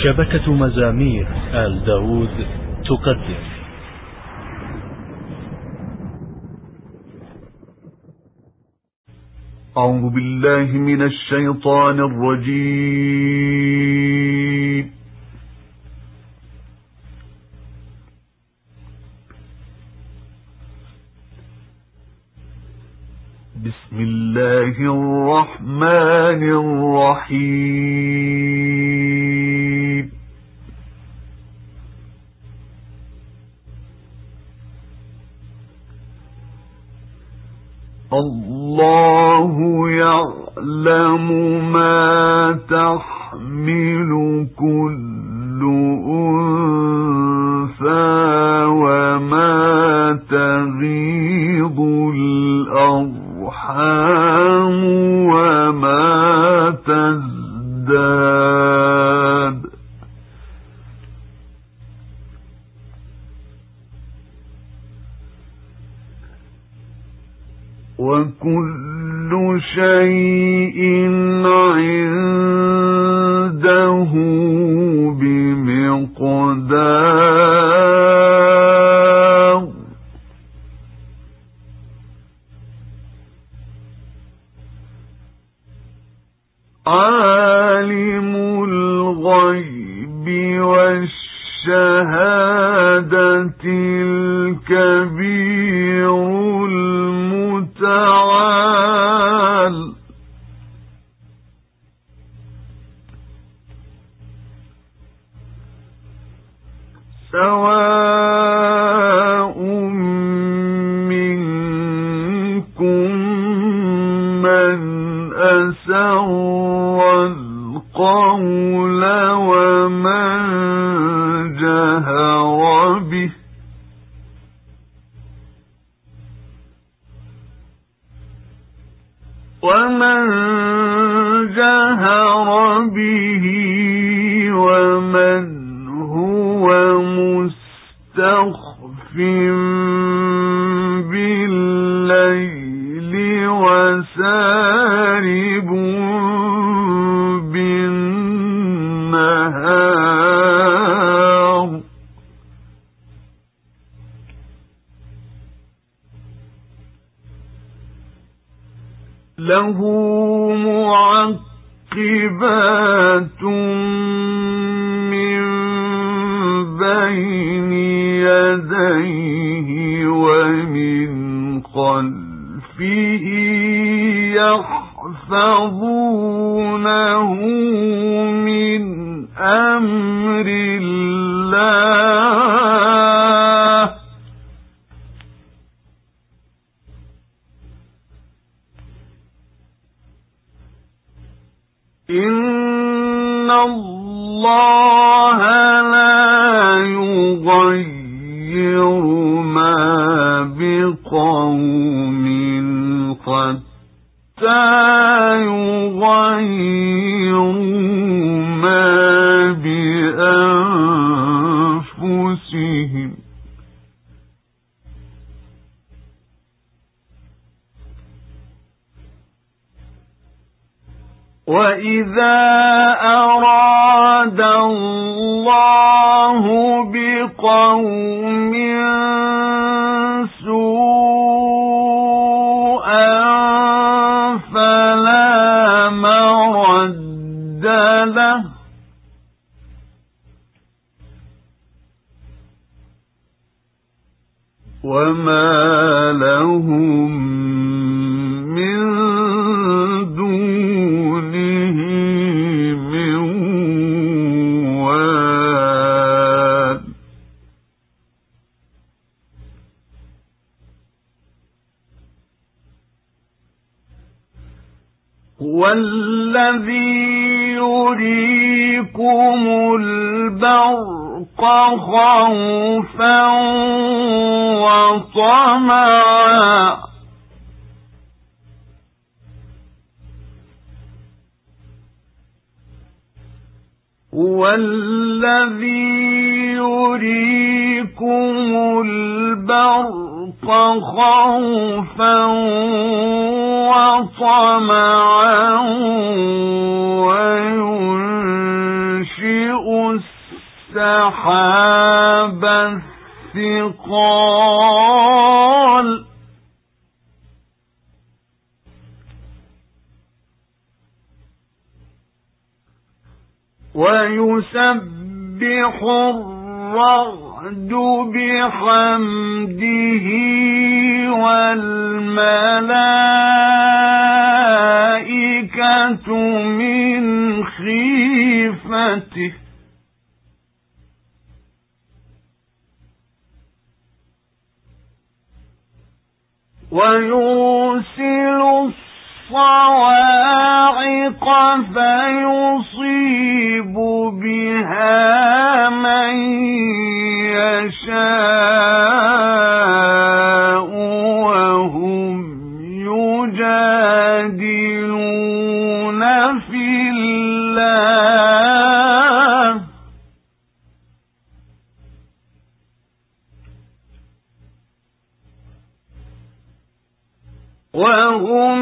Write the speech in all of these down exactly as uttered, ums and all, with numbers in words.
شبكة مزامير آل داود تقدم. أعوذ بالله من الشيطان الرجيم. بسم الله الرحمن الرحيم. الله يعلم ما تحمل كل أنثى وما تغيض الأرحام وما تزداد، وكل شيء عنده بمقدار. عالم الغيب والشهادة الكبير المتعال. سواء منكم من أسر القول ومن جهر به، ومن جهر به ومن هو مستخف بالليل وسارب بالنهار. له معقبات من بين يديه ومن خلفه يحفظونه من أمر الله. إن الله لا يغير ما بقوم حتى يغيروا ما بأنفسهم. وَإِذَا أَرَادَ اللَّهُ بِقَوْمٍ سُوءًا فَلَا مَرَدَّ لَهُ، وَمَا لَهُم من دونه من وال. هو الذي يريكم البرق خوفا وطمعا، هو الذي يريكم البرق خوفا وطمعا وينشئ السحاب الثقال ويسبح الرعد بحمده والملائكة من خيفته ويرسل الصواعق فيصيب بها من يشاء وهم يجادلون في الله وهم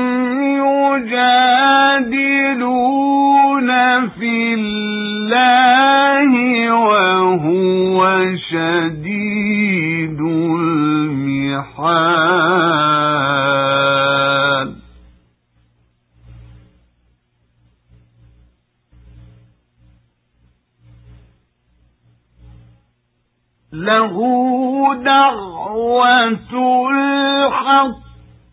يجادلون في الله وهو شديد المحال له دعوة الحق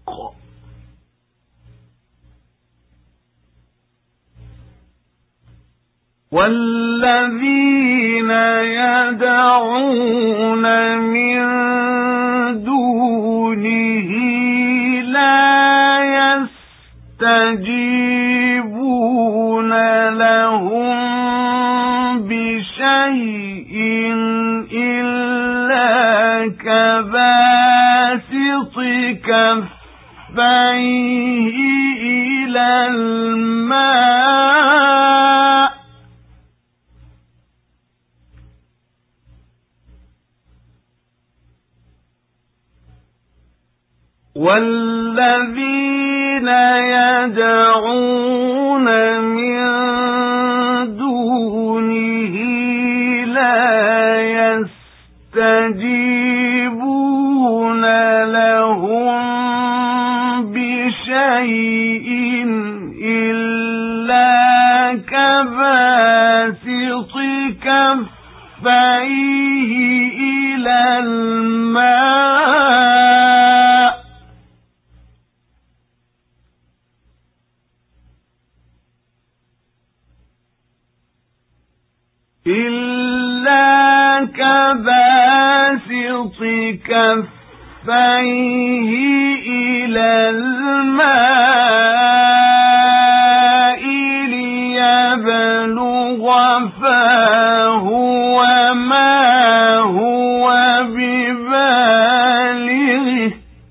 والذين يدعون من دونه لا يستجيبون لهم بشيء إلا كباسط كفيه إلى الماء والذين يدعون من دونه لا يستجيبون لهم بشيء إلا كباسط كفيه إلى الماء إلا كباسط كفيه إلى الماء ليبلغ فاه وما هو ببالغه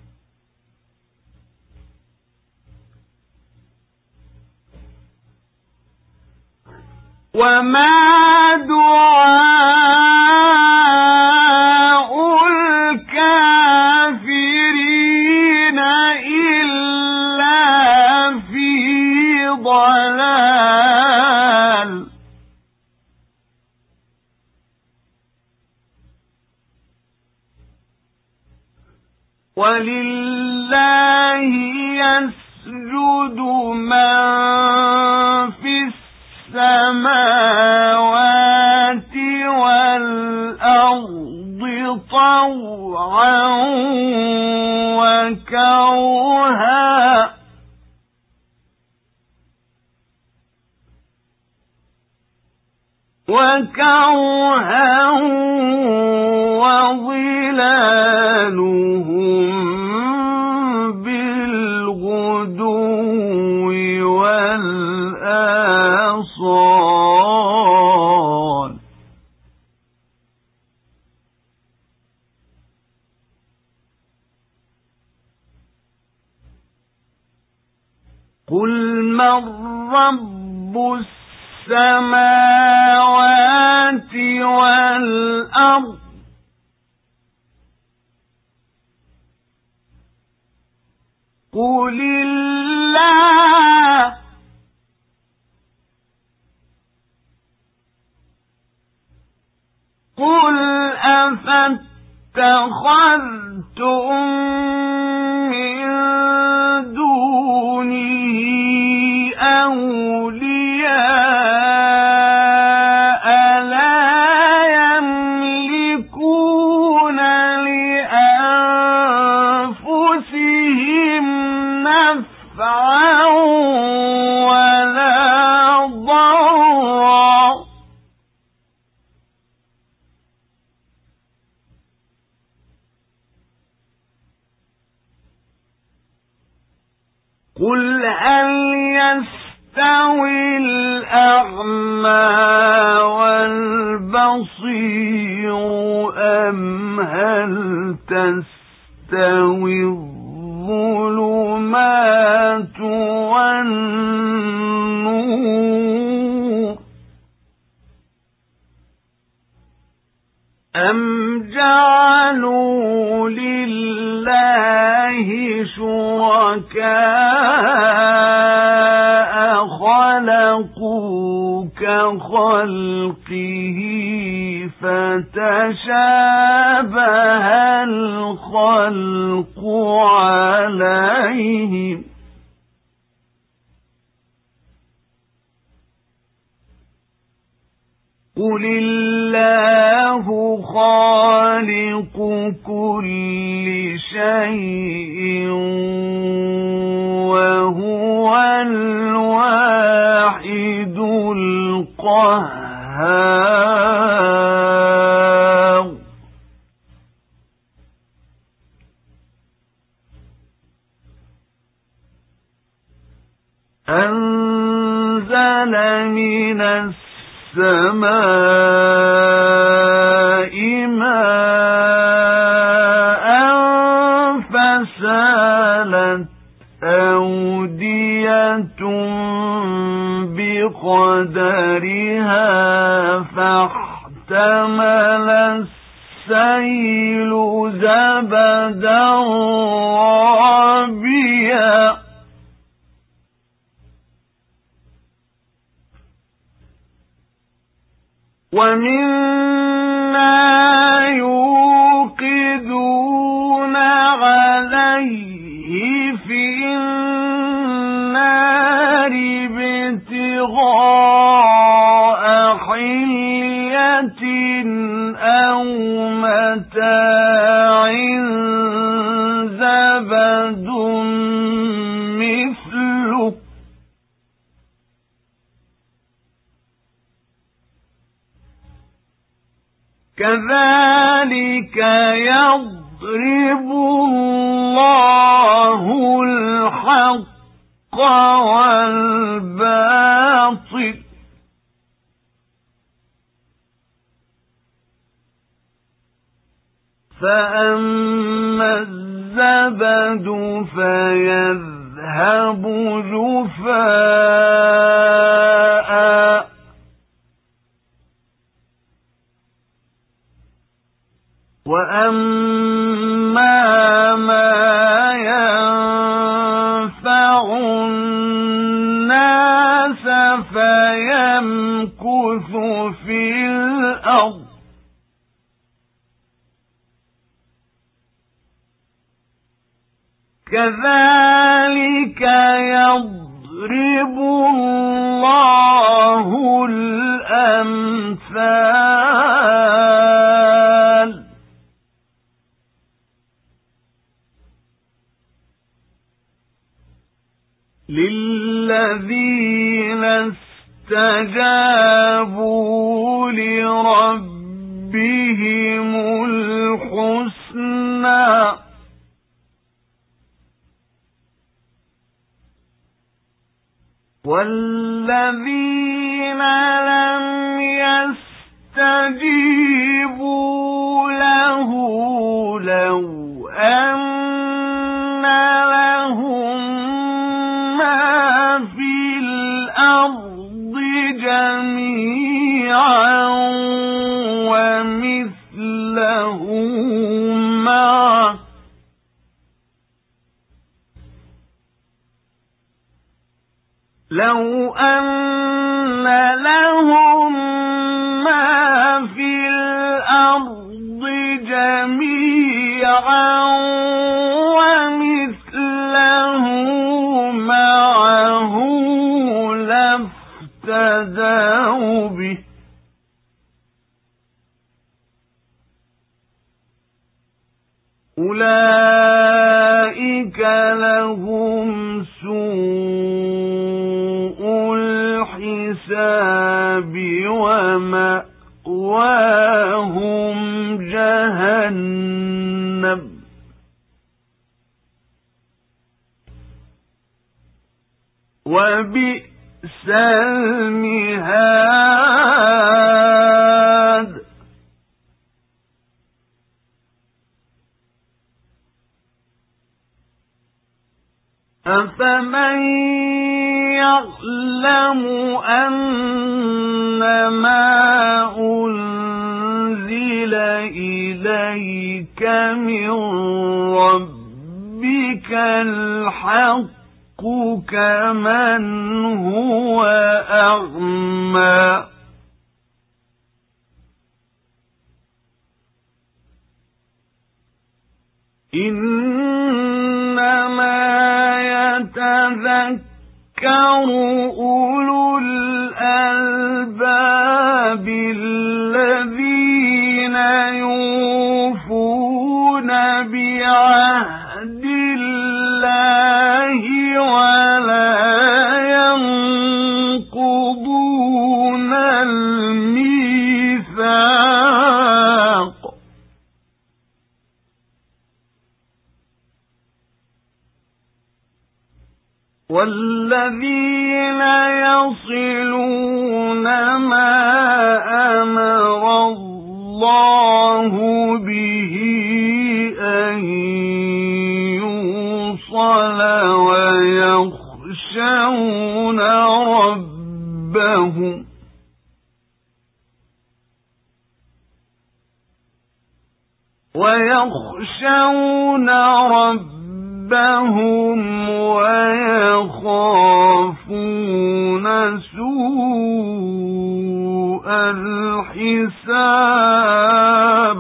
وما دعاء الكافرين إلا في ضلال ولله يسجد من في السماوات والأرض طوعا وكرها وكرها وظلالهم بالغدو والآصال قل من رب السماوات والأرض قل الله قل أفاتخذتم من دونه أولياء لا يملكون لأنفسهم نفعا ولا ضرا قل هل يستوي الأعمى والبصير أم هل تستوي الظلمات والنور أم جعلوا لله شركاء خلقوا كخلقه فتشابه الخلق عليهم قل الله خالق كل شيء وهو الواحد القهار أنزل من السماء ماء فسالت أودية بقدرها فاحتمل السيل زبدا رابيا ومما يوقدون عليه في النار ابتغاء حلية أو متاع زبد مثله كذلك يضرب الله الحق والباطل فأما الزبد فيذهب جفاء وأما ما ينفع الناس فيمكث في الأرض كذلك يضرب الله الأمثال للذين استجابوا لربهم الحسنى والذين لم يستجيبوا له لو أن لهم ما في الأرض جميعا ومثله معه لو أن لهم ما في الأرض أو به أولئك لهم سوء الحساب ومأواهم جهنم وبئس المهاد أفمن يعلم أنما أنزل إليك من ربك الحق كمن هو أعمى إنما يتذكر أولو الألباب الذين يوفون بعهد الله ولا ينقضون الميثاق والذين يصلون ما أمر الله به أن يوصل ويخشون ربهم ويخشون ربهم ويخافون سوء الحساب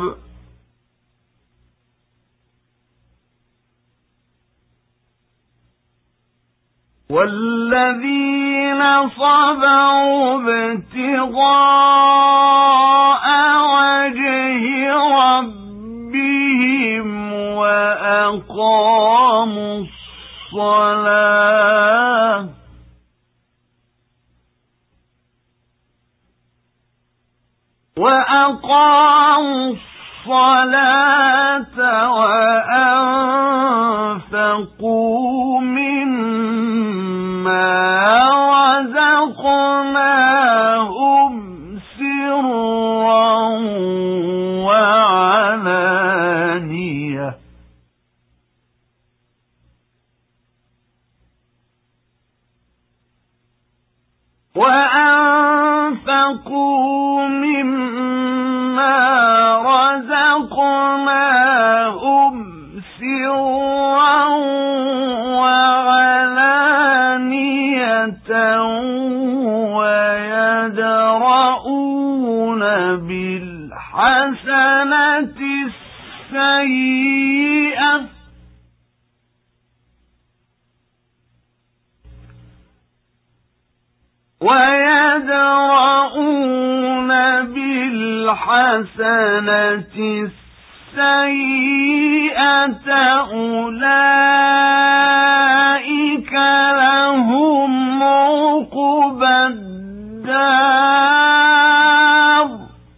والذين صبروا ابتغاء وجه ربهم وأقاموا الصلاة وأقاموا الصلاة وأنفقوا مما رزقناهم سرا وعلانية وأنفقوا مما رزقناهم سرا وعلانية ويدرؤون بالحسنة السيئة ويدرؤون بالحسنة السيئة أولئك لهم عقبى الدار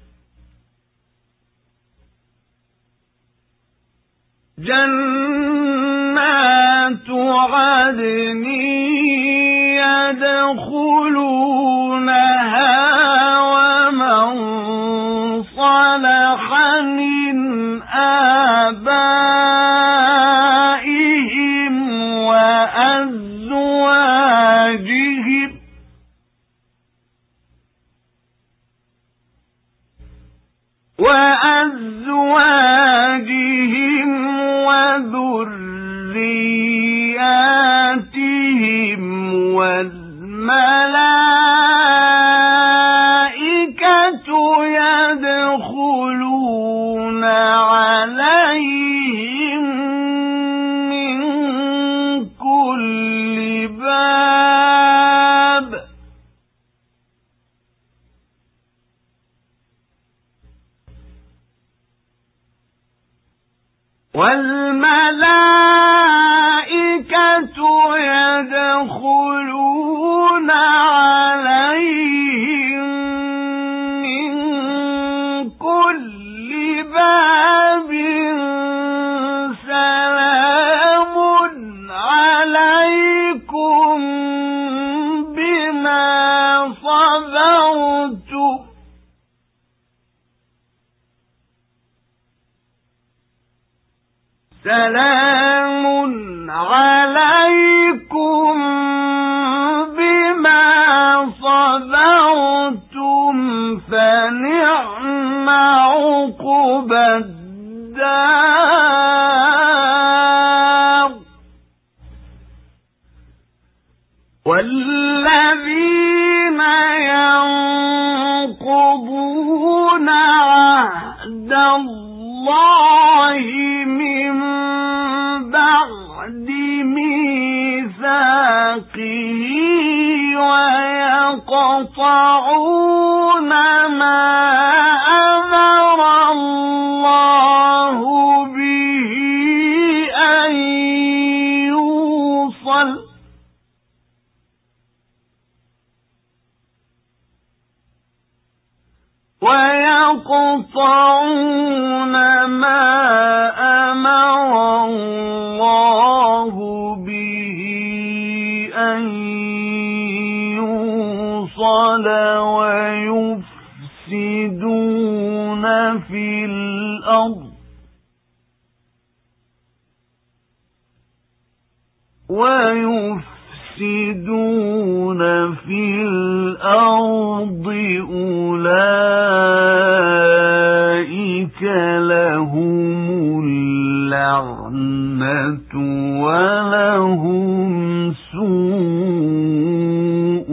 جنات عدن يدخلونها ومن صلح من آبائهم وأزواجهم وأزواجهم وذرياتهم والملائكة يدخلون عليهم من كل باب والملائكة يدخلون عليهم من كل باب سلام عليكم بما صبرتم سلام عليكم بما صبرتم فنعم عقبى الدار والذين ينقضون عهد الله من بعد ميثاقه ويقطعون ما أمر الله به أن يوصل ويقطعون ما أمر الله به أن يوصل ويفسدون في الأرض ويفسدون في الأرض أولئك لهم اللعنة ولهم سوء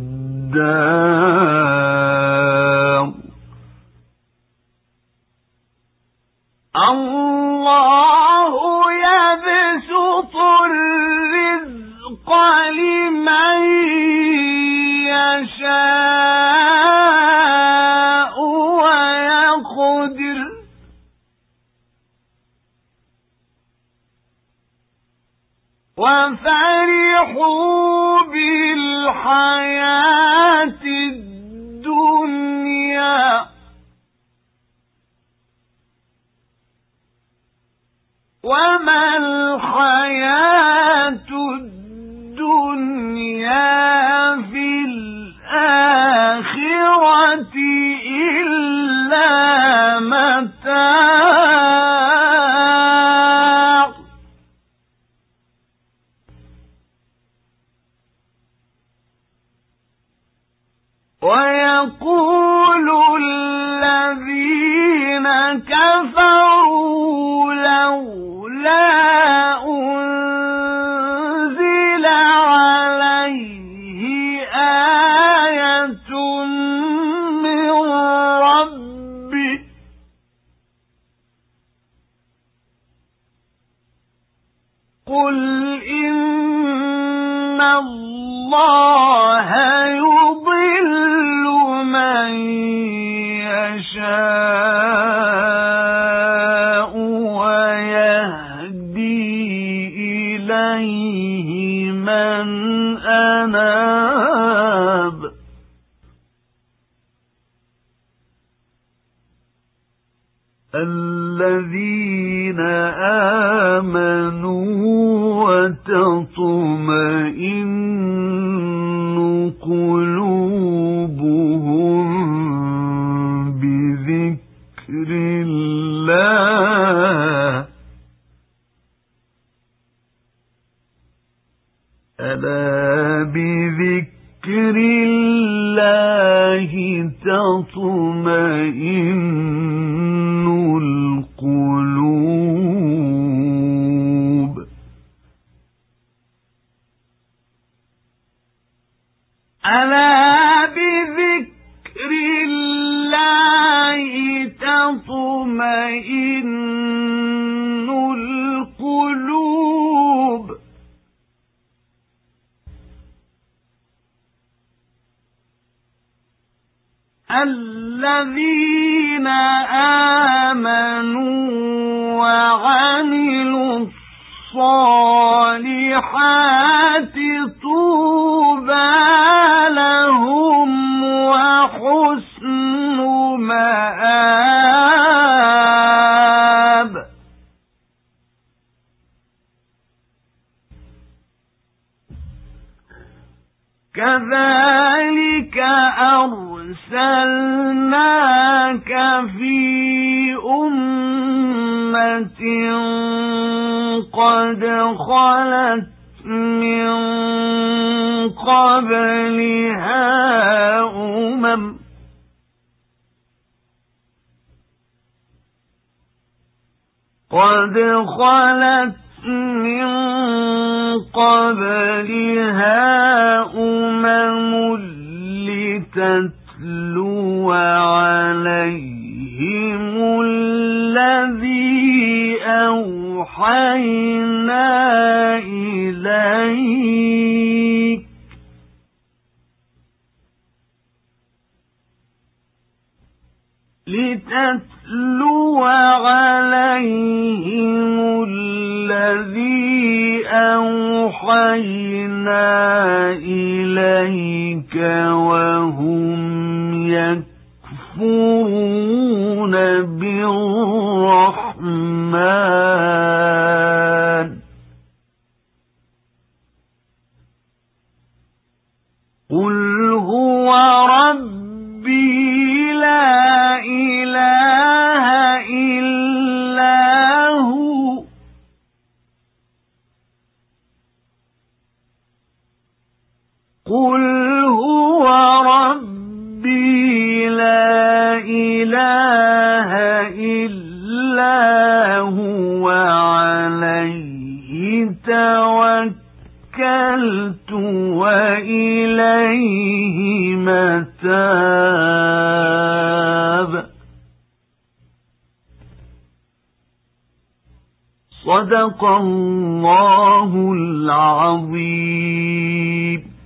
الدار الله يبسط الرزق لمن يشاء ويقدر وفرحوا بالحياة الدنيا وما الحياة الدنيا في الآخرة إلا متاع ويقول الذين كفروا لولا أنزل عليه آية من ربه قل إن الله يضل من يشاء ويهدي إليه من أناب الذين آمنوا وتطمئن قلوبهم بذكر الله ألا بذكر الله تطمئن القلوب ألا بذكر الله تطمئن القلوب الذين آمنوا وعملوا الصالحات طوبى لهم وحسن مآب. كذلك أرسلناك في أمة قد خلت من قبلها أمم قد خلت من قبلها أمم لتتلو عليهم الذي أوحينا إليك لتتلو عليهم الذي أوحينا إليك وهم يكفرون بالرحمن. قل هو ربي لا إله إلا هو قل هو ربي لا إله إلا هو عليه توكلت وإليه متاب. صدق الله العظيم.